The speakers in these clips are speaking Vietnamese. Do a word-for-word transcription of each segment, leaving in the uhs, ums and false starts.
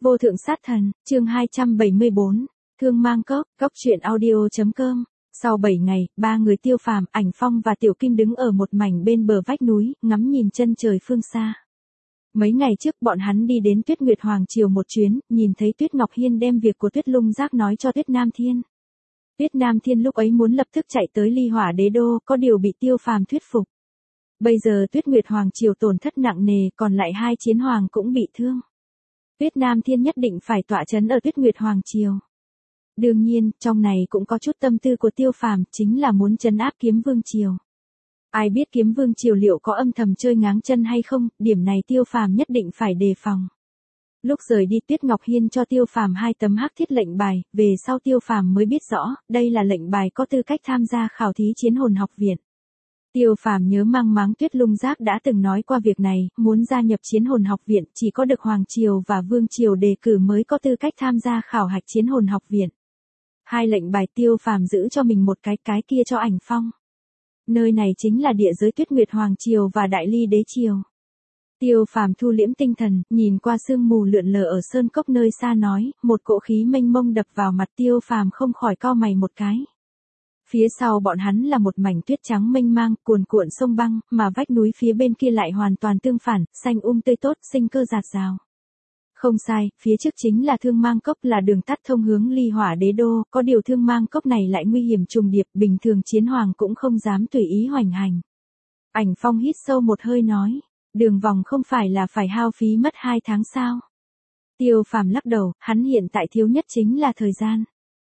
Vô thượng sát thần, chương hai trăm bảy mươi bốn, Thương mang cốc, cốc truyện audio.com. Sau bảy ngày, ba người Tiêu Phàm, Ảnh Phong và Tiểu Kim đứng ở một mảnh bên bờ vách núi, ngắm nhìn chân trời phương xa. Mấy ngày trước bọn hắn đi đến Tuyết Nguyệt Hoàng Triều một chuyến, nhìn thấy Tuyết Ngọc Hiên đem việc của Tuyết Lung Giác nói cho Tuyết Nam Thiên. Tuyết Nam Thiên lúc ấy muốn lập tức chạy tới Ly Hỏa Đế Đô, có điều bị Tiêu Phàm thuyết phục. Bây giờ Tuyết Nguyệt Hoàng Triều tổn thất nặng nề, còn lại hai chiến hoàng cũng bị thương. Tuyết Nam Thiên nhất định phải tọa chấn ở Tuyết Nguyệt Hoàng Triều. Đương nhiên, trong này cũng có chút tâm tư của Tiêu Phàm, chính là muốn trấn áp Kiếm Vương Triều. Ai biết Kiếm Vương Triều liệu có âm thầm chơi ngáng chân hay không, điểm này Tiêu Phàm nhất định phải đề phòng. Lúc rời đi Tuyết Ngọc Hiên cho Tiêu Phàm hai tấm hắc thiết lệnh bài, về sau Tiêu Phàm mới biết rõ, đây là lệnh bài có tư cách tham gia khảo thí Chiến Hồn Học Viện. Tiêu Phàm nhớ mang máng Tuyết Lung Giác đã từng nói qua việc này, muốn gia nhập Chiến Hồn Học Viện chỉ có được Hoàng Triều và Vương Triều đề cử mới có tư cách tham gia khảo hạch Chiến Hồn Học Viện. Hai lệnh bài Tiêu Phàm giữ cho mình một cái, cái kia cho Ảnh Phong. Nơi này chính là địa giới Tuyết Nguyệt Hoàng Triều và Đại Ly Đế Triều. Tiêu Phàm thu liễm tinh thần, nhìn qua sương mù lượn lờ ở sơn cốc nơi xa nói, một cỗ khí mênh mông đập vào mặt Tiêu Phàm không khỏi cau mày một cái. Phía sau bọn hắn là một mảnh tuyết trắng mênh mang, cuồn cuộn sông băng, mà vách núi phía bên kia lại hoàn toàn tương phản, xanh um tươi tốt, sinh cơ rạt rào. Không sai, phía trước chính là Thương Mang Cốc, là đường tắt thông hướng Ly Hỏa Đế Đô, có điều Thương Mang Cốc này lại nguy hiểm trùng điệp, bình thường chiến hoàng cũng không dám tùy ý hoành hành. Ảnh Phong hít sâu một hơi nói, đường vòng không phải là phải hao phí mất hai tháng sao? Tiêu Phàm lắc đầu, hắn hiện tại thiếu nhất chính là thời gian.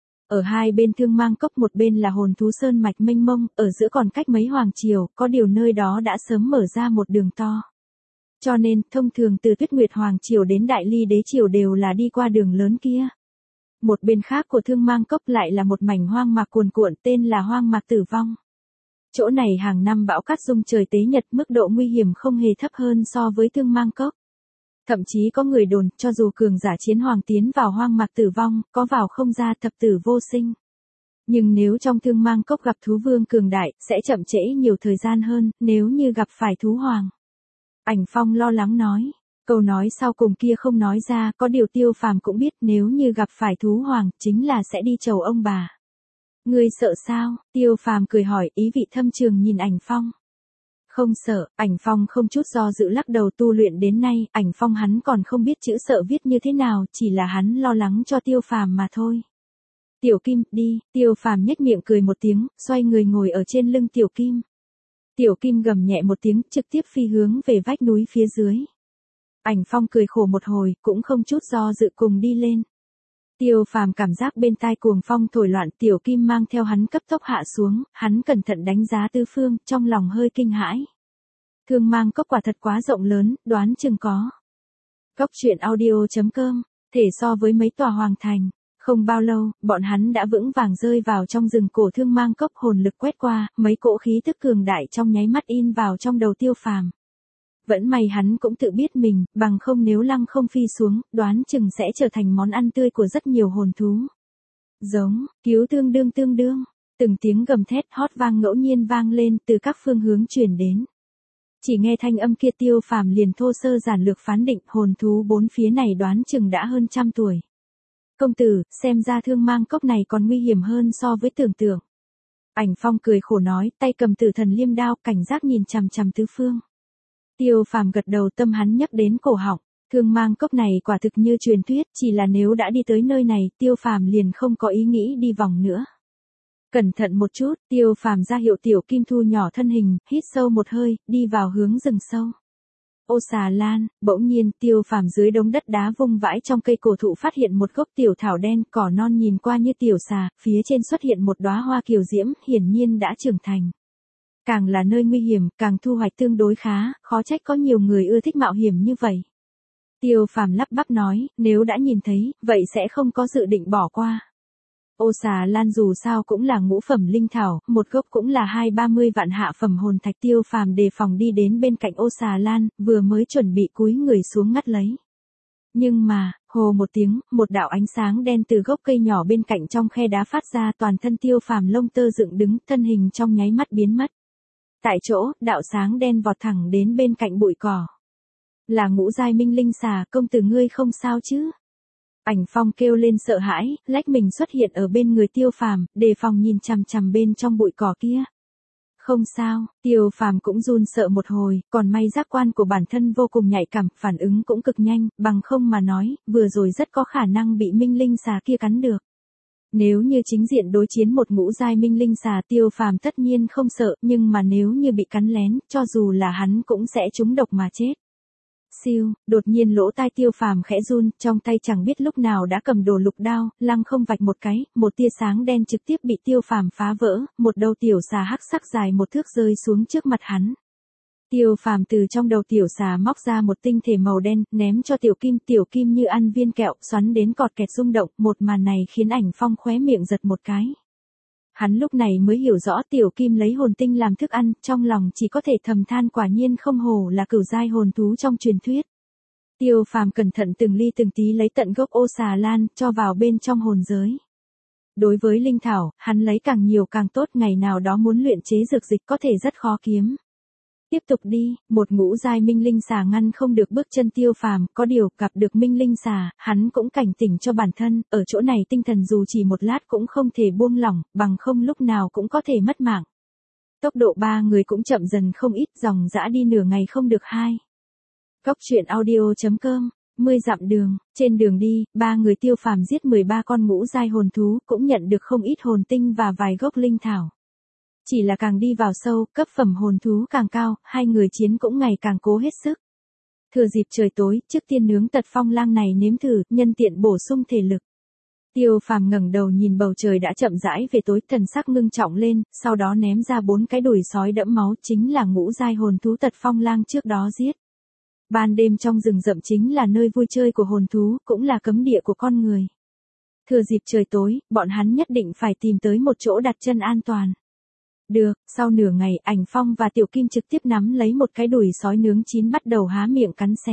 Ở hai bên Thương Mang Cốc, một bên là hồn thú sơn mạch mênh mông, ở giữa còn cách mấy hoàng triều, có điều nơi đó đã sớm mở ra một đường to. Cho nên, thông thường từ Tuyết Nguyệt Hoàng Triều đến Đại Ly Đế Triều đều là đi qua đường lớn kia. Một bên khác của Thương Mang Cốc lại là một mảnh hoang mạc cuồn cuộn, tên là hoang mạc tử vong. Chỗ này hàng năm bão cát rung trời tế nhật, mức độ nguy hiểm không hề thấp hơn so với Thương Mang Cốc. Thậm chí có người đồn, cho dù cường giả chiến hoàng tiến vào hoang mạc tử vong, có vào không ra thập tử vô sinh. Nhưng nếu trong Thương Mang Cốc gặp thú vương cường đại, sẽ chậm trễ nhiều thời gian hơn, nếu như gặp phải thú hoàng. Ảnh Phong lo lắng nói, câu nói sau cùng kia không nói ra, có điều Tiêu Phàm cũng biết nếu như gặp phải thú hoàng, chính là sẽ đi chầu ông bà. Ngươi sợ sao? Tiêu Phàm cười hỏi, ý vị thâm trường nhìn Ảnh Phong. Không sợ, Ảnh Phong không chút do dự lắc đầu, tu luyện đến nay, Ảnh Phong hắn còn không biết chữ sợ viết như thế nào, chỉ là hắn lo lắng cho Tiêu Phàm mà thôi. Tiểu Kim, đi, Tiêu Phàm nhếch miệng cười một tiếng, xoay người ngồi ở trên lưng Tiểu Kim. Tiểu Kim gầm nhẹ một tiếng, trực tiếp phi hướng về vách núi phía dưới. Ảnh Phong cười khổ một hồi, cũng không chút do dự cùng đi lên. Tiêu Phàm cảm giác bên tai cuồng phong thổi loạn, Tiểu Kim mang theo hắn cấp tốc hạ xuống, hắn cẩn thận đánh giá tứ phương, trong lòng hơi kinh hãi. Thương Mang Cốc quả thật quá rộng lớn, đoán chừng có. Cốc truyện audio.com, thể so với mấy tòa hoàng thành. Không bao lâu, bọn hắn đã vững vàng rơi vào trong rừng cổ Thương Mang Cốc, hồn lực quét qua, mấy cỗ khí tức cường đại trong nháy mắt in vào trong đầu Tiêu Phàm. Vẫn may hắn cũng tự biết mình, bằng không nếu lăng không phi xuống, đoán chừng sẽ trở thành món ăn tươi của rất nhiều hồn thú. Giống, cứu tương đương tương đương, từng tiếng gầm thét hót vang ngẫu nhiên vang lên từ các phương hướng truyền đến. Chỉ nghe thanh âm kia Tiêu Phàm liền thô sơ giản lược phán định hồn thú bốn phía này đoán chừng đã hơn trăm tuổi. Công tử, xem ra Thương Mang Cốc này còn nguy hiểm hơn so với tưởng tượng. Ảnh Phong cười khổ nói, tay cầm Tử Thần Liêm đao, cảnh giác nhìn chằm chằm tứ phương. Tiêu Phàm gật đầu, tâm hắn nhắc đến cổ họng. Thương Mang Cốc này quả thực như truyền thuyết, chỉ là nếu đã đi tới nơi này, Tiêu Phàm liền không có ý nghĩ đi vòng nữa. Cẩn thận một chút, Tiêu Phàm ra hiệu Tiểu Kim thu nhỏ thân hình, hít sâu một hơi, đi vào hướng rừng sâu. Ô xà lan, bỗng nhiên Tiêu Phàm dưới đống đất đá vung vãi trong cây cổ thụ phát hiện một gốc tiểu thảo đen, cỏ non nhìn qua như tiểu xà, phía trên xuất hiện một đóa hoa kiều diễm, hiển nhiên đã trưởng thành. Càng là nơi nguy hiểm, càng thu hoạch tương đối khá, khó trách có nhiều người ưa thích mạo hiểm như vậy. Tiêu Phàm lắp bắp nói, nếu đã nhìn thấy, vậy sẽ không có dự định bỏ qua. Ô xà lan dù sao cũng là ngũ phẩm linh thảo, một gốc cũng là hai ba mươi vạn hạ phẩm hồn thạch. Tiêu Phàm đề phòng đi đến bên cạnh ô xà lan, vừa mới chuẩn bị cúi người xuống ngắt lấy. Nhưng mà, hồ một tiếng, một đạo ánh sáng đen từ gốc cây nhỏ bên cạnh trong khe đá phát ra, toàn thân Tiêu Phàm lông tơ dựng đứng, thân hình trong nháy mắt biến mất. Tại chỗ, đạo sáng đen vọt thẳng đến bên cạnh bụi cỏ. Là ngũ giai minh linh xà, công tử ngươi không sao chứ? Ảnh Phong kêu lên sợ hãi, lách mình xuất hiện ở bên người Tiêu Phàm, đề phòng nhìn chằm chằm bên trong bụi cỏ kia. Không sao, Tiêu Phàm cũng run sợ một hồi, còn may giác quan của bản thân vô cùng nhạy cảm, phản ứng cũng cực nhanh, bằng không mà nói, vừa rồi rất có khả năng bị minh linh xà kia cắn được. Nếu như chính diện đối chiến một ngũ giai minh linh xà, Tiêu Phàm tất nhiên không sợ, nhưng mà nếu như bị cắn lén, cho dù là hắn cũng sẽ trúng độc mà chết. Siêu, đột nhiên lỗ tai Tiêu Phàm khẽ run, trong tay chẳng biết lúc nào đã cầm đồ lục đao, lăng không vạch một cái, một tia sáng đen trực tiếp bị Tiêu Phàm phá vỡ, một đầu tiểu xà hắc sắc dài một thước rơi xuống trước mặt hắn. Tiêu Phàm từ trong đầu tiểu xà móc ra một tinh thể màu đen, ném cho Tiểu Kim, Tiểu Kim như ăn viên kẹo, xoắn đến cọt kẹt rung động, một màn này khiến Ảnh Phong khóe miệng giật một cái. Hắn lúc này mới hiểu rõ Tiểu Kim lấy hồn tinh làm thức ăn, trong lòng chỉ có thể thầm than quả nhiên không hổ là cửu giai hồn thú trong truyền thuyết. Tiêu Phàm cẩn thận từng ly từng tí lấy tận gốc ô xà lan, cho vào bên trong hồn giới. Đối với linh thảo, hắn lấy càng nhiều càng tốt, ngày nào đó muốn luyện chế dược dịch có thể rất khó kiếm. Tiếp tục đi, một ngũ giai minh linh xà ngăn không được bước chân Tiêu Phàm, có điều gặp được minh linh xà, hắn cũng cảnh tỉnh cho bản thân, ở chỗ này tinh thần dù chỉ một lát cũng không thể buông lỏng, bằng không lúc nào cũng có thể mất mạng. Tốc độ ba người cũng chậm dần không ít, dòng dã đi nửa ngày không được hai. Góc truyện audio chấm com, mười dặm đường, trên đường đi, ba người Tiêu Phàm giết mười ba con ngũ giai hồn thú, cũng nhận được không ít hồn tinh và vài gốc linh thảo. Chỉ là càng đi vào sâu, cấp phẩm hồn thú càng cao, hai người chiến cũng ngày càng cố hết sức. Thừa dịp trời tối, trước tiên nướng tật phong lang này nếm thử, nhân tiện bổ sung thể lực. Tiêu Phàm ngẩng đầu nhìn bầu trời đã chậm rãi về tối, thần sắc ngưng trọng lên, sau đó ném ra bốn cái đùi sói đẫm máu, chính là ngũ giai hồn thú tật phong lang trước đó giết. Ban đêm trong rừng rậm chính là nơi vui chơi của hồn thú, cũng là cấm địa của con người. Thừa dịp trời tối, bọn hắn nhất định phải tìm tới một chỗ đặt chân an toàn. Được, sau nửa ngày, Ảnh Phong và Tiểu Kim trực tiếp nắm lấy một cái đùi sói nướng chín bắt đầu há miệng cắn xé.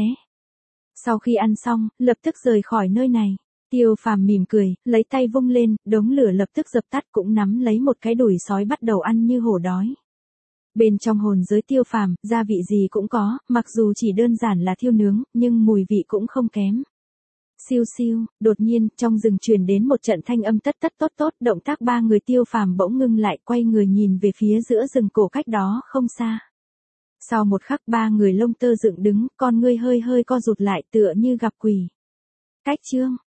Sau khi ăn xong, lập tức rời khỏi nơi này. Tiêu Phàm mỉm cười, lấy tay vung lên, đống lửa lập tức dập tắt, cũng nắm lấy một cái đùi sói bắt đầu ăn như hổ đói. Bên trong hồn giới Tiêu Phàm, gia vị gì cũng có, mặc dù chỉ đơn giản là thiêu nướng, nhưng mùi vị cũng không kém. Siêu siêu, đột nhiên, trong rừng truyền đến một trận thanh âm tất tất tốt tốt, động tác ba người Tiêu Phàm bỗng ngưng lại, quay người nhìn về phía giữa rừng cổ cách đó không xa. Sau một khắc ba người lông tơ dựng đứng, con ngươi hơi hơi co rụt lại tựa như gặp quỷ. Cách chương,